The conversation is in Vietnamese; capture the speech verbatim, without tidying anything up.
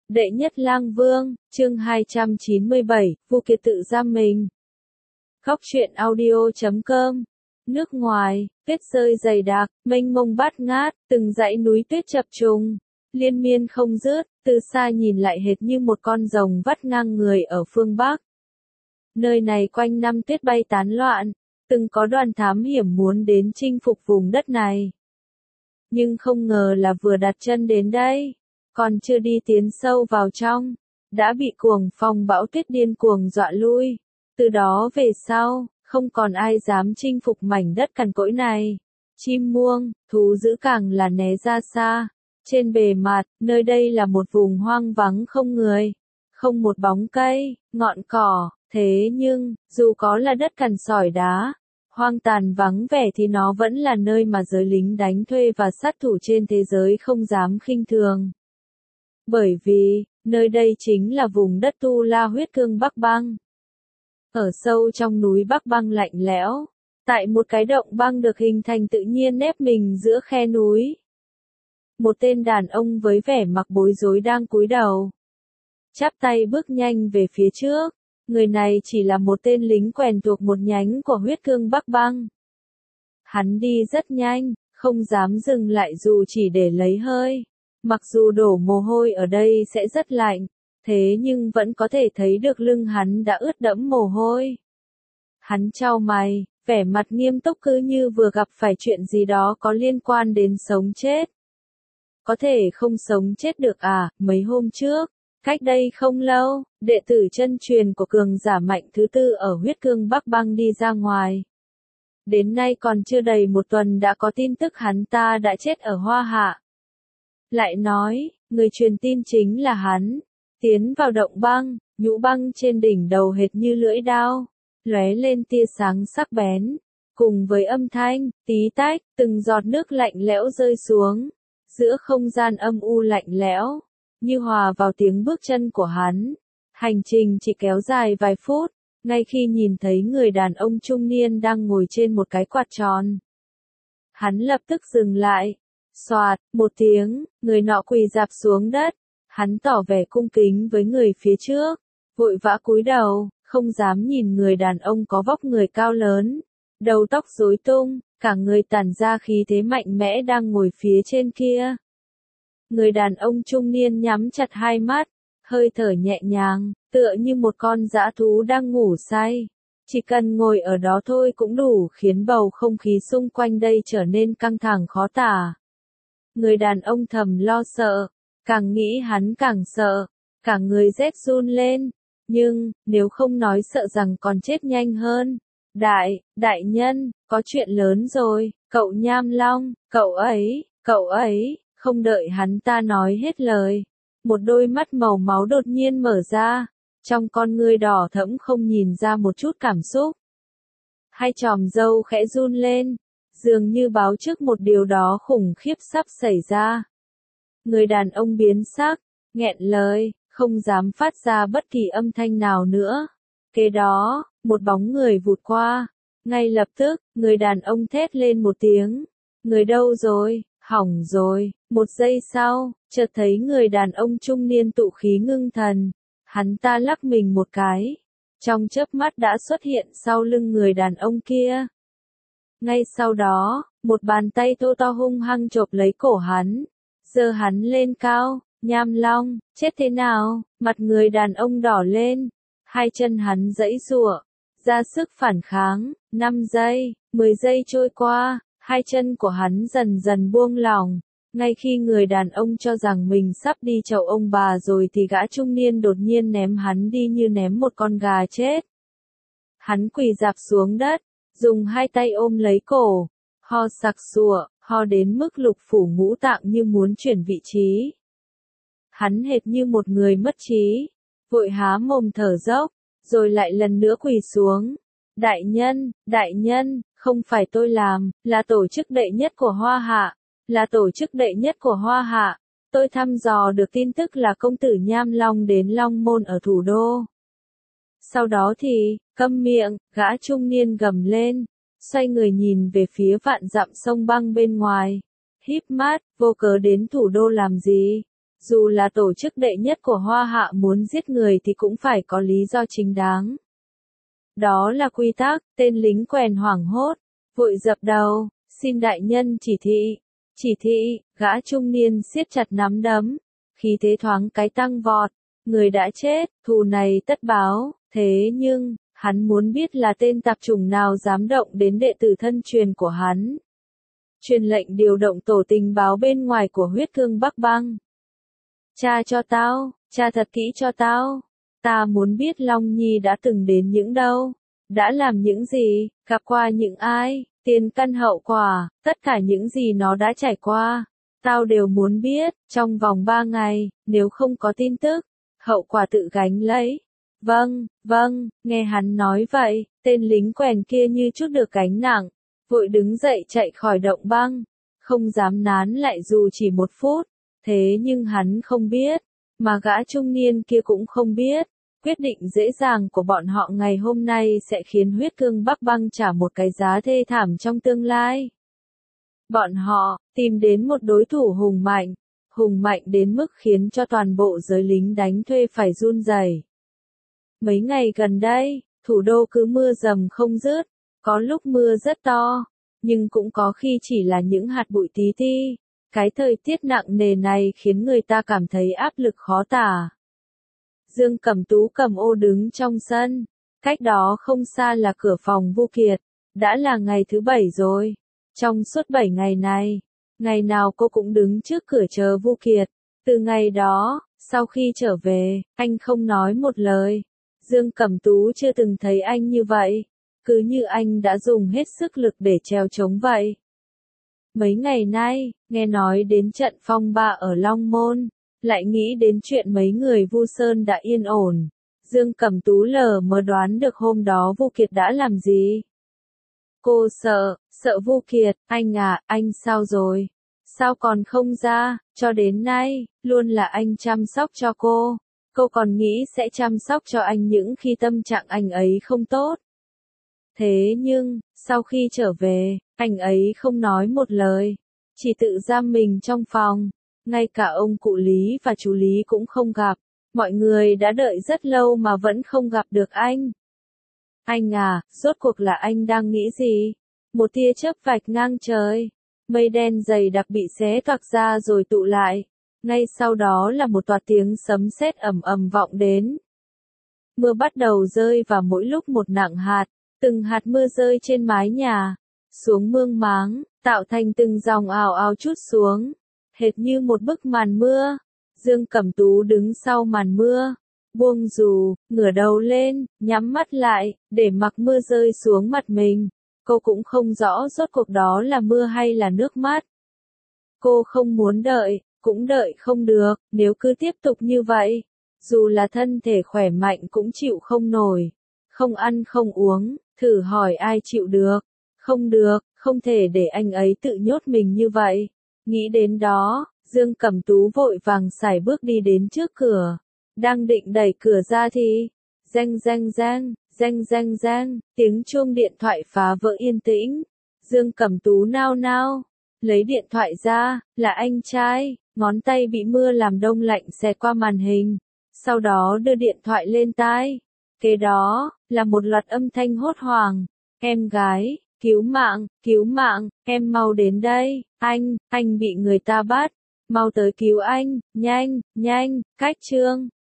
Đệ nhất lang vương, chương hai trăm chín mươi bảy, Vu Kiệt tự giam mình. Góc truyện audio chấm com. Nước ngoài, tuyết rơi dày đặc, mênh mông bát ngát, từng dãy núi tuyết chập trùng, liên miên không dứt, từ xa nhìn lại hệt như một con rồng vắt ngang người ở phương Bắc. Nơi này quanh năm tuyết bay tán loạn, từng có đoàn thám hiểm muốn đến chinh phục vùng đất này. Nhưng không ngờ là vừa đặt chân đến đây, còn chưa đi tiến sâu vào trong, đã bị cuồng phong bão tuyết điên cuồng dọa lui. Từ đó về sau, không còn ai dám chinh phục mảnh đất cằn cỗi này. Chim muông, thú dữ càng là né ra xa. Trên bề mặt, nơi đây là một vùng hoang vắng không người, không một bóng cây, ngọn cỏ. Thế nhưng, dù có là đất cằn sỏi đá, hoang tàn vắng vẻ thì nó vẫn là nơi mà giới lính đánh thuê và sát thủ trên thế giới không dám khinh thường. Bởi vì, nơi đây chính là vùng đất Tu La huyết cương Bắc Băng. Ở sâu trong núi Bắc Băng lạnh lẽo, tại một cái động băng được hình thành tự nhiên nép mình giữa khe núi. Một tên đàn ông với vẻ mặc bối rối đang cúi đầu, chắp tay bước nhanh về phía trước. Người này chỉ là một tên lính quèn thuộc một nhánh của huyết cương Bắc Băng. Hắn đi rất nhanh, không dám dừng lại dù chỉ để lấy hơi. Mặc dù đổ mồ hôi ở đây sẽ rất lạnh, thế nhưng vẫn có thể thấy được lưng hắn đã ướt đẫm mồ hôi. Hắn chau mày, vẻ mặt nghiêm túc cứ như vừa gặp phải chuyện gì đó có liên quan đến sống chết. Có thể không sống chết được à, mấy hôm trước, cách đây không lâu, đệ tử chân truyền của cường giả mạnh thứ tư ở huyết cương Bắc Băng đi ra ngoài. Đến nay còn chưa đầy một tuần đã có tin tức hắn ta đã chết ở Hoa Hạ. Lại nói, người truyền tin chính là hắn. Tiến vào động băng, nhũ băng trên đỉnh đầu hệt như lưỡi dao, lóe lên tia sáng sắc bén. Cùng với âm thanh, tí tách, từng giọt nước lạnh lẽo rơi xuống. Giữa không gian âm u lạnh lẽo, như hòa vào tiếng bước chân của hắn. Hành trình chỉ kéo dài vài phút, ngay khi nhìn thấy người đàn ông trung niên đang ngồi trên một cái quạt tròn. Hắn lập tức dừng lại. Xoạt, một tiếng, người nọ quỳ rạp xuống đất. Hắn tỏ vẻ cung kính với người phía trước, vội vã cúi đầu, không dám nhìn người đàn ông có vóc người cao lớn, đầu tóc rối tung, cả người tản ra khí thế mạnh mẽ đang ngồi phía trên kia. Người đàn ông trung niên nhắm chặt hai mắt, hơi thở nhẹ nhàng, tựa như một con dã thú đang ngủ say. Chỉ cần ngồi ở đó thôi cũng đủ khiến bầu không khí xung quanh đây trở nên căng thẳng khó tả. Người đàn ông thầm lo sợ, càng nghĩ hắn càng sợ, cả người rét run lên. Nhưng, nếu không nói sợ rằng còn chết nhanh hơn. Đại, đại nhân, có chuyện lớn rồi, cậu Nham Long, cậu ấy, cậu ấy, không đợi hắn ta nói hết lời. Một đôi mắt màu máu đột nhiên mở ra, trong con ngươi đỏ thẫm không nhìn ra một chút cảm xúc. Hai chòm râu khẽ run lên, dường như báo trước một điều đó khủng khiếp sắp xảy ra. Người đàn ông biến sắc, nghẹn lời, không dám phát ra bất kỳ âm thanh nào nữa. Kế đó, một bóng người vụt qua. Ngay lập tức, người đàn ông thét lên một tiếng. Người đâu rồi, hỏng rồi. Một giây sau, chợt thấy người đàn ông trung niên tụ khí ngưng thần. Hắn ta lắc mình một cái. Trong chớp mắt đã xuất hiện sau lưng người đàn ông kia. Ngay sau đó, một bàn tay thô to hung hăng chộp lấy cổ hắn. Giơ hắn lên cao. Nham Long, chết thế nào? Mặt người đàn ông đỏ lên. Hai chân hắn giãy giụa, ra sức phản kháng. Năm giây, mười giây trôi qua, hai chân của hắn dần dần buông lỏng. Ngay khi người đàn ông cho rằng mình sắp đi chầu ông bà rồi thì gã trung niên đột nhiên ném hắn đi như ném một con gà chết. Hắn quỳ rạp xuống đất, dùng hai tay ôm lấy cổ, ho sặc sụa, ho đến mức lục phủ ngũ tạng như muốn chuyển vị trí. Hắn hệt như một người mất trí, vội há mồm thở dốc, rồi lại lần nữa quỳ xuống. Đại nhân, đại nhân, không phải tôi làm, là tổ chức đệ nhất của Hoa Hạ, là tổ chức đệ nhất của Hoa Hạ. Tôi thăm dò được tin tức là công tử Nham Long đến Long Môn ở thủ đô. Sau đó thì, câm miệng, gã trung niên gầm lên, xoay người nhìn về phía vạn dặm sông băng bên ngoài. Híp mắt, vô cớ đến thủ đô làm gì? Dù là tổ chức đệ nhất của Hoa Hạ muốn giết người thì cũng phải có lý do chính đáng. Đó là quy tắc, tên lính quèn hoảng hốt, vội dập đầu, xin đại nhân chỉ thị, chỉ thị, gã trung niên siết chặt nắm đấm, khí thế thoáng cái tăng vọt, người đã chết, thù này tất báo, thế nhưng, hắn muốn biết là tên tạp chủng nào dám động đến đệ tử thân truyền của hắn. Truyền lệnh điều động tổ tình báo bên ngoài của huyết thương Bắc Băng. Tra cho tao, tra thật kỹ cho tao. Ta muốn biết Long Nhi đã từng đến những đâu, đã làm những gì, gặp qua những ai, tiền căn hậu quả, tất cả những gì nó đã trải qua. Tao đều muốn biết, trong vòng ba ngày, nếu không có tin tức, hậu quả tự gánh lấy. Vâng, vâng, nghe hắn nói vậy, tên lính quèn kia như chút được gánh nặng, vội đứng dậy chạy khỏi động băng, không dám nán lại dù chỉ một phút. Thế nhưng hắn không biết, mà gã trung niên kia cũng không biết, quyết định dễ dàng của bọn họ ngày hôm nay sẽ khiến huyết cương Bắc Băng trả một cái giá thê thảm trong tương lai. Bọn họ tìm đến một đối thủ hùng mạnh, hùng mạnh đến mức khiến cho toàn bộ giới lính đánh thuê phải run rẩy. Mấy ngày gần đây, thủ đô cứ mưa dầm không dứt, có lúc mưa rất to, nhưng cũng có khi chỉ là những hạt bụi tí ti. Cái thời tiết nặng nề này khiến người ta cảm thấy áp lực khó tả. Dương Cẩm Tú cầm ô đứng trong sân, cách đó không xa là cửa phòng Vu Kiệt, đã là ngày thứ bảy rồi. Trong suốt bảy ngày này, ngày nào cô cũng đứng trước cửa chờ Vu Kiệt. Từ ngày đó, sau khi trở về, anh không nói một lời. Dương Cẩm Tú chưa từng thấy anh như vậy, cứ như anh đã dùng hết sức lực để trèo trống vậy. Mấy ngày nay, nghe nói đến trận phong ba ở Long Môn, lại nghĩ đến chuyện mấy người Vu Sơn đã yên ổn. Dương Cẩm Tú lờ mờ đoán được hôm đó Vu Kiệt đã làm gì. Cô sợ, sợ Vu Kiệt, anh à, anh sao rồi? Sao còn không ra, cho đến nay, luôn là anh chăm sóc cho cô. Cô còn nghĩ sẽ chăm sóc cho anh những khi tâm trạng anh ấy không tốt. Thế nhưng, sau khi trở về, anh ấy không nói một lời, chỉ tự giam mình trong phòng, ngay cả ông cụ Lý và chú Lý cũng không gặp, mọi người đã đợi rất lâu mà vẫn không gặp được anh. Anh à, rốt cuộc là anh đang nghĩ gì? Một tia chớp vạch ngang trời, mây đen dày đặc bị xé toạc ra rồi tụ lại, ngay sau đó là một toạt tiếng sấm sét ầm ầm vọng đến. Mưa bắt đầu rơi và mỗi lúc một nặng hạt. Từng hạt mưa rơi trên mái nhà, xuống mương máng, tạo thành từng dòng ào ào trút xuống, hệt như một bức màn mưa. Dương Cẩm Tú đứng sau màn mưa, buông dù, ngửa đầu lên, nhắm mắt lại, để mặc mưa rơi xuống mặt mình. Cô cũng không rõ rốt cuộc đó là mưa hay là nước mắt. Cô không muốn đợi, cũng đợi không được, nếu cứ tiếp tục như vậy, dù là thân thể khỏe mạnh cũng chịu không nổi, không ăn không uống. Thử hỏi ai chịu được? Không được, không thể để anh ấy tự nhốt mình như vậy. Nghĩ đến đó, Dương Cẩm Tú vội vàng sải bước đi đến trước cửa. Đang định đẩy cửa ra thì, reng reng reng, reng reng reng, tiếng chuông điện thoại phá vỡ yên tĩnh. Dương Cẩm Tú nao nao, lấy điện thoại ra, là anh trai, ngón tay bị mưa làm đông lạnh xẹt qua màn hình. Sau đó đưa điện thoại lên tai. Kế đó, là một loạt âm thanh hốt hoảng. Em gái, cứu mạng, cứu mạng, em mau đến đây, anh, anh bị người ta bắt. Mau tới cứu anh, nhanh, nhanh, cách trương.